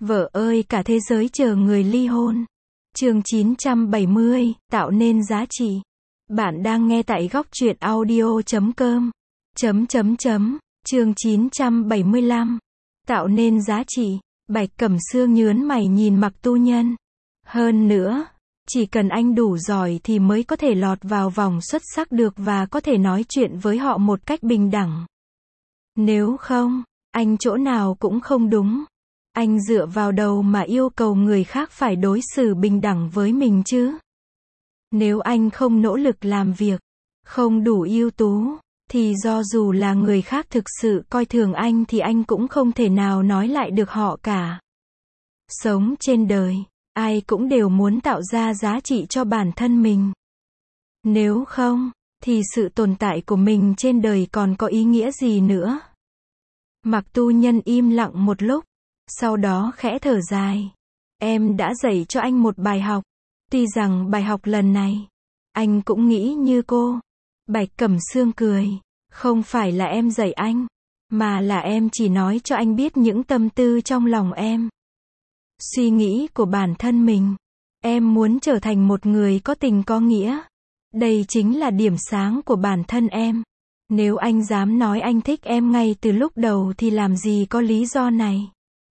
Vợ ơi cả thế giới chờ người ly hôn. Chương 970, tạo nên giá trị. Bạn đang nghe tại góc truyện audio.com. Chương 975. Tạo nên giá trị. Bạch Cẩm Sương nhớn mày nhìn Mạc Tu Nhân. Hơn nữa, chỉ cần anh đủ giỏi thì mới có thể lọt vào vòng xuất sắc được và có thể nói chuyện với họ một cách bình đẳng. Nếu không, anh chỗ nào cũng không đúng. Anh dựa vào đâu mà yêu cầu người khác phải đối xử bình đẳng với mình chứ? Nếu anh không nỗ lực làm việc, không đủ ưu tú, thì do dù là người khác thực sự coi thường anh thì anh cũng không thể nào nói lại được họ cả. Sống trên đời, ai cũng đều muốn tạo ra giá trị cho bản thân mình. Nếu không, thì sự tồn tại của mình trên đời còn có ý nghĩa gì nữa? Mạc Tu Nhân im lặng một lúc, sau đó khẽ thở dài. Em đã dạy cho anh một bài học. Tuy rằng bài học lần này, anh cũng nghĩ như cô. Bạch Cẩm Sương cười. Không phải là em dạy anh, mà là em chỉ nói cho anh biết những tâm tư trong lòng em. Suy nghĩ của bản thân mình. Em muốn trở thành một người có tình có nghĩa. Đây chính là điểm sáng của bản thân em. Nếu anh dám nói anh thích em ngay từ lúc đầu thì làm gì có lý do này.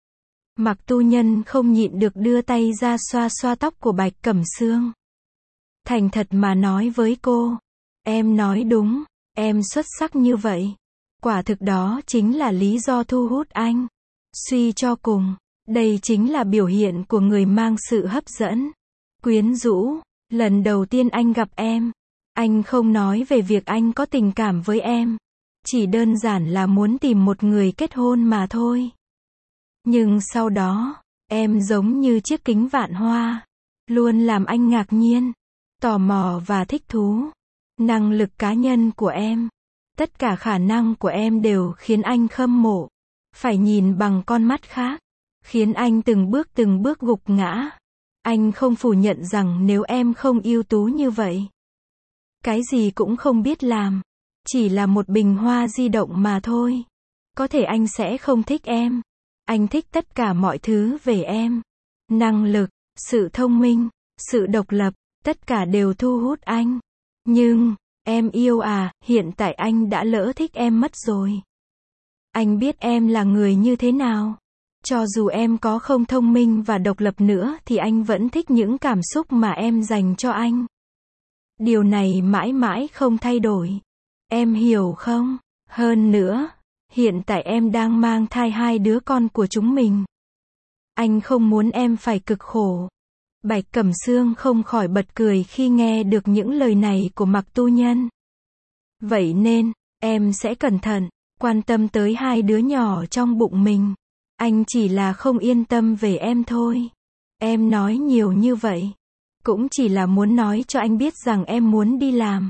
Mạc Tu Nhân không nhịn được đưa tay ra xoa xoa tóc của Bạch Cẩm Sương. Thành thật mà nói với cô. Em nói đúng, em xuất sắc như vậy. Quả thực đó chính là lý do thu hút anh. Suy cho cùng, đây chính là biểu hiện của người mang sự hấp dẫn, quyến rũ. Lần đầu tiên anh gặp em, anh không nói về việc anh có tình cảm với em. Chỉ đơn giản là muốn tìm một người kết hôn mà thôi. Nhưng sau đó, em giống như chiếc kính vạn hoa, luôn làm anh ngạc nhiên, tò mò và thích thú. Năng lực cá nhân của em, tất cả khả năng của em đều khiến anh khâm mộ. Phải nhìn bằng con mắt khác, khiến anh từng bước gục ngã. Anh không phủ nhận rằng nếu em không ưu tú như vậy, cái gì cũng không biết làm, chỉ là một bình hoa di động mà thôi, có thể anh sẽ không thích em. Anh thích tất cả mọi thứ về em. Năng lực, sự thông minh, sự độc lập, tất cả đều thu hút anh. Nhưng, em yêu à, hiện tại anh đã lỡ thích em mất rồi. Anh biết em là người như thế nào. Cho dù em có không thông minh và độc lập nữa thì anh vẫn thích những cảm xúc mà em dành cho anh. Điều này mãi mãi không thay đổi. Em hiểu không? Hơn nữa, hiện tại em đang mang thai 2 đứa con của chúng mình. Anh không muốn em phải cực khổ. Bạch Cẩm Sương không khỏi bật cười khi nghe được những lời này của Mạc Tu Nhân. Vậy nên, em sẽ cẩn thận, quan tâm tới 2 đứa nhỏ trong bụng mình. Anh chỉ là không yên tâm về em thôi. Em nói nhiều như vậy, cũng chỉ là muốn nói cho anh biết rằng em muốn đi làm.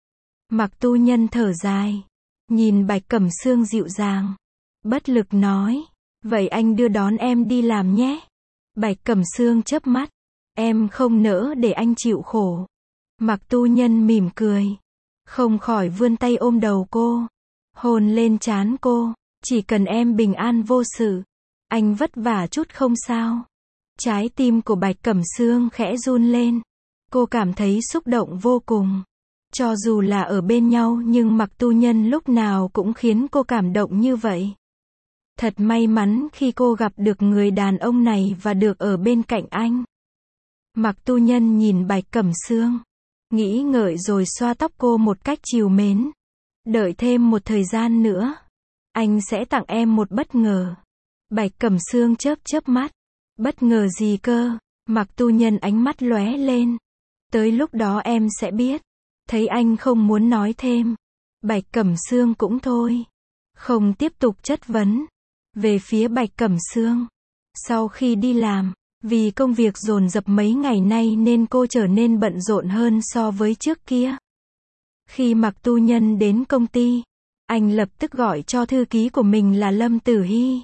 Mạc Tu Nhân thở dài, nhìn Bạch Cẩm Sương dịu dàng, bất lực nói, vậy anh đưa đón em đi làm nhé. Bạch Cẩm Sương chớp mắt, em không nỡ để anh chịu khổ. Mạc Tu Nhân mỉm cười, không khỏi vươn tay ôm đầu cô, hôn lên trán cô, chỉ cần em bình an vô sự, anh vất vả chút không sao. Trái tim của Bạch Cẩm Sương khẽ run lên, cô cảm thấy xúc động vô cùng. Cho dù là ở bên nhau nhưng Mạc Tu Nhân lúc nào cũng khiến cô cảm động như vậy. Thật may mắn khi cô gặp được người đàn ông này và được ở bên cạnh anh. Mạc Tu Nhân nhìn Bạch Cẩm Sương, nghĩ ngợi rồi xoa tóc cô một cách trìu mến. Đợi thêm một thời gian nữa, anh sẽ tặng em một bất ngờ. Bạch Cẩm Sương chớp mắt. Bất ngờ gì cơ? Mạc Tu Nhân ánh mắt lóe lên. Tới lúc đó em sẽ biết. Thấy anh không muốn nói thêm, Bạch Cẩm Sương cũng thôi, không tiếp tục chất vấn. Về phía Bạch Cẩm Sương, sau khi đi làm, vì công việc dồn dập mấy ngày nay nên cô trở nên bận rộn hơn so với trước kia. Khi Mạc Tu Nhân đến công ty, anh lập tức gọi cho thư ký của mình là Lâm Tử Hy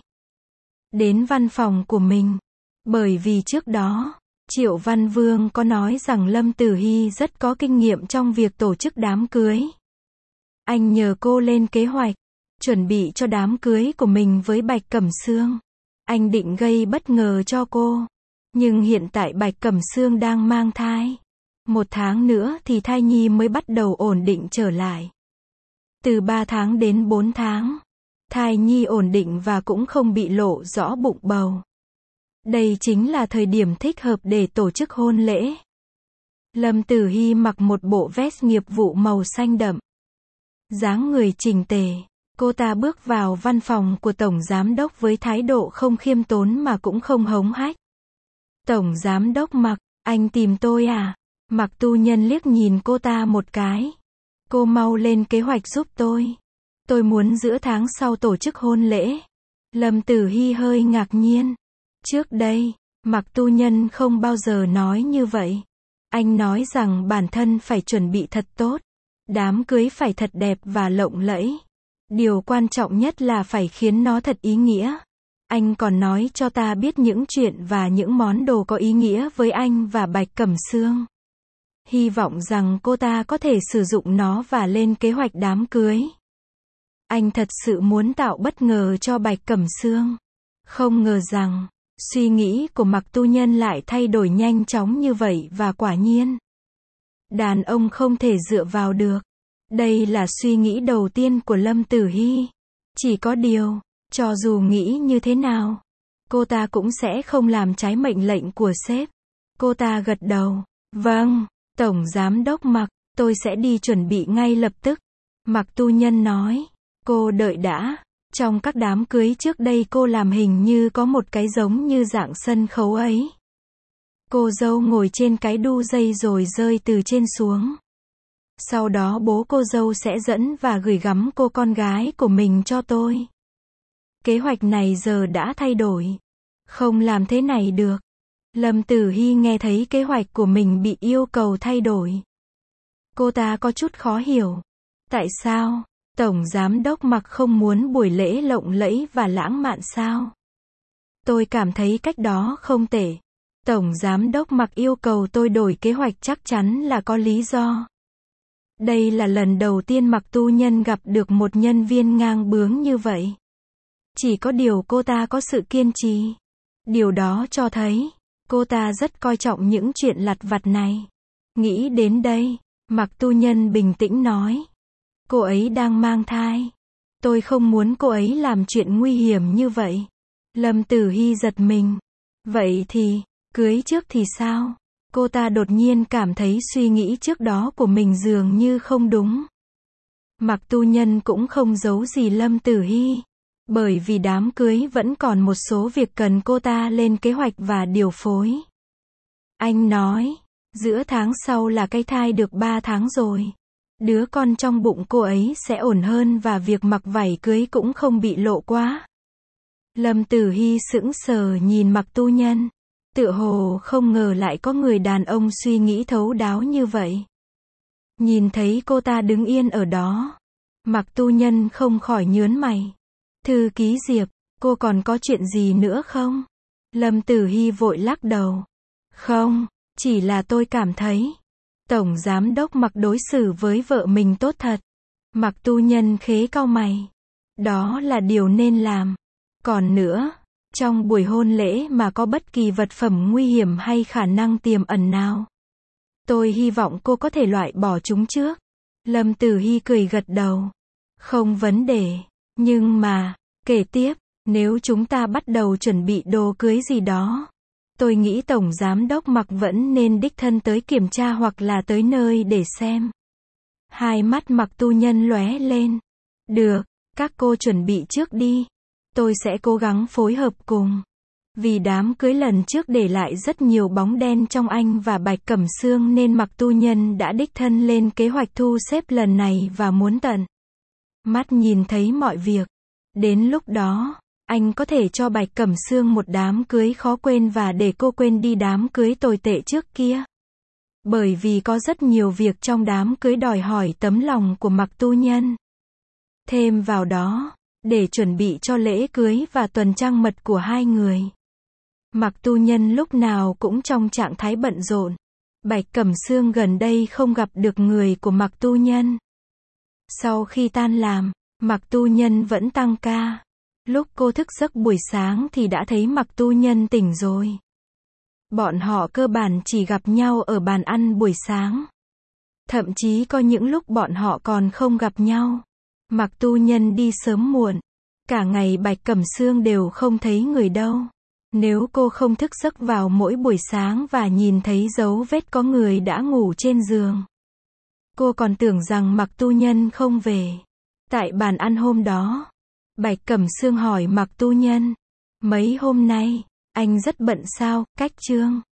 đến văn phòng của mình, bởi vì trước đó Triệu Văn Vương có nói rằng Lâm Tử Hy rất có kinh nghiệm trong việc tổ chức đám cưới. Anh nhờ cô lên kế hoạch, chuẩn bị cho đám cưới của mình với Bạch Cẩm Sương. Anh định gây bất ngờ cho cô. Nhưng hiện tại Bạch Cẩm Sương đang mang thai. 1 tháng nữa thì thai nhi mới bắt đầu ổn định trở lại. Từ 3 tháng đến 4 tháng. Thai nhi ổn định và cũng không bị lộ rõ bụng bầu. Đây chính là thời điểm thích hợp để tổ chức hôn lễ. Lâm Tử Hy mặc một bộ vest nghiệp vụ màu xanh đậm. Dáng người chỉnh tề. Cô ta bước vào văn phòng của Tổng Giám đốc với thái độ không khiêm tốn mà cũng không hống hách. Tổng Giám đốc Mạc, anh tìm tôi à? Mạc Tu Nhân liếc nhìn cô ta một cái. Cô mau lên kế hoạch giúp tôi. Tôi muốn giữa tháng sau tổ chức hôn lễ. Lâm Tử Hy hơi ngạc nhiên. Trước đây, Mạc Tu Nhân không bao giờ nói như vậy. Anh nói rằng bản thân phải chuẩn bị thật tốt. Đám cưới phải thật đẹp và lộng lẫy. Điều quan trọng nhất là phải khiến nó thật ý nghĩa. Anh còn nói cho ta biết những chuyện và những món đồ có ý nghĩa với anh và Bạch Cẩm Sương. Hy vọng rằng cô ta có thể sử dụng nó và lên kế hoạch đám cưới. Anh thật sự muốn tạo bất ngờ cho Bạch Cẩm Sương. Không ngờ rằng, suy nghĩ của Mạc Tu Nhân lại thay đổi nhanh chóng như vậy và quả nhiên. Đàn ông không thể dựa vào được. Đây là suy nghĩ đầu tiên của Lâm Tử Hy. Chỉ có điều, cho dù nghĩ như thế nào, cô ta cũng sẽ không làm trái mệnh lệnh của sếp. Cô ta gật đầu. Vâng, Tổng Giám đốc Mạc, tôi sẽ đi chuẩn bị ngay lập tức. Mạc Tu Nhân nói. Cô đợi đã. Trong các đám cưới trước đây cô làm hình như có một cái giống như dạng sân khấu ấy. Cô dâu ngồi trên cái đu dây rồi rơi từ trên xuống. Sau đó bố cô dâu sẽ dẫn và gửi gắm cô con gái của mình cho tôi. Kế hoạch này giờ đã thay đổi. Không làm thế này được. Lâm Tử Hy nghe thấy kế hoạch của mình bị yêu cầu thay đổi. Cô ta có chút khó hiểu. Tại sao? Tổng Giám đốc Mạc không muốn buổi lễ lộng lẫy và lãng mạn sao? Tôi cảm thấy cách đó không tệ. Tổng Giám đốc Mạc yêu cầu tôi đổi kế hoạch chắc chắn là có lý do. Đây là lần đầu tiên Mạc Tu Nhân gặp được một nhân viên ngang bướng như vậy. Chỉ có điều cô ta có sự kiên trì. Điều đó cho thấy, cô ta rất coi trọng những chuyện lặt vặt này. Nghĩ đến đây, Mạc Tu Nhân bình tĩnh nói. Cô ấy đang mang thai. Tôi không muốn cô ấy làm chuyện nguy hiểm như vậy. Lâm Tử Hy giật mình. Vậy thì, cưới trước thì sao? Cô ta đột nhiên cảm thấy suy nghĩ trước đó của mình dường như không đúng. Mạc Tu Nhân cũng không giấu gì Lâm Tử Hy. Bởi vì đám cưới vẫn còn một số việc cần cô ta lên kế hoạch và điều phối. Anh nói, giữa tháng sau là cái thai được 3 tháng rồi. Đứa con trong bụng cô ấy sẽ ổn hơn và việc mặc vải cưới cũng không bị lộ quá. Lâm Tử Hy sững sờ nhìn Mạc Tu Nhân. Tựa hồ không ngờ lại có người đàn ông suy nghĩ thấu đáo như vậy. Nhìn thấy cô ta đứng yên ở đó. Mạc Tu Nhân không khỏi nhớn mày. Thư ký Diệp, cô còn có chuyện gì nữa không? Lâm Tử Hy vội lắc đầu. Không, chỉ là tôi cảm thấy. Tổng Giám đốc Mạc đối xử với vợ mình tốt thật. Mạc Tu Nhân khế cau mày. Đó là điều nên làm. Còn nữa, trong buổi hôn lễ mà có bất kỳ vật phẩm nguy hiểm hay khả năng tiềm ẩn nào. Tôi hy vọng cô có thể loại bỏ chúng trước. Lâm Tử Hy cười gật đầu. Không vấn đề. Nhưng mà, kể tiếp, nếu chúng ta bắt đầu chuẩn bị đồ cưới gì đó, tôi nghĩ Tổng Giám đốc Mạc vẫn nên đích thân tới kiểm tra hoặc là tới nơi để xem. Hai mắt Mạc Tu Nhân lóe lên. Được, các cô chuẩn bị trước đi. Tôi sẽ cố gắng phối hợp cùng. Vì đám cưới lần trước để lại rất nhiều bóng đen trong anh và Bạch Cẩm Sương nên Mạc Tu Nhân đã đích thân lên kế hoạch thu xếp lần này và muốn tận mắt nhìn thấy mọi việc. Đến lúc đó, anh có thể cho Bạch Cẩm Sương một đám cưới khó quên và để cô quên đi đám cưới tồi tệ trước kia. Bởi vì có rất nhiều việc trong đám cưới đòi hỏi tấm lòng của Mạc Tu Nhân. Thêm vào đó, để chuẩn bị cho lễ cưới và tuần trăng mật của hai người. Mạc Tu Nhân lúc nào cũng trong trạng thái bận rộn. Bạch Cẩm Sương gần đây không gặp được người của Mạc Tu Nhân. Sau khi tan làm, Mạc Tu Nhân vẫn tăng ca. Lúc cô thức giấc buổi sáng thì đã thấy Mạc Tu Nhân tỉnh rồi. Bọn họ cơ bản chỉ gặp nhau ở bàn ăn buổi sáng. Thậm chí có những lúc bọn họ còn không gặp nhau. Mạc Tu Nhân đi sớm muộn. Cả ngày Bạch Cẩm Sương đều không thấy người đâu. Nếu cô không thức giấc vào mỗi buổi sáng và nhìn thấy dấu vết có người đã ngủ trên giường, cô còn tưởng rằng Mạc Tu Nhân không về. Tại bàn ăn hôm đó, Bạch Cẩm Sương hỏi Mạc Tu Nhân, mấy hôm nay, anh rất bận sao, Cách Trương?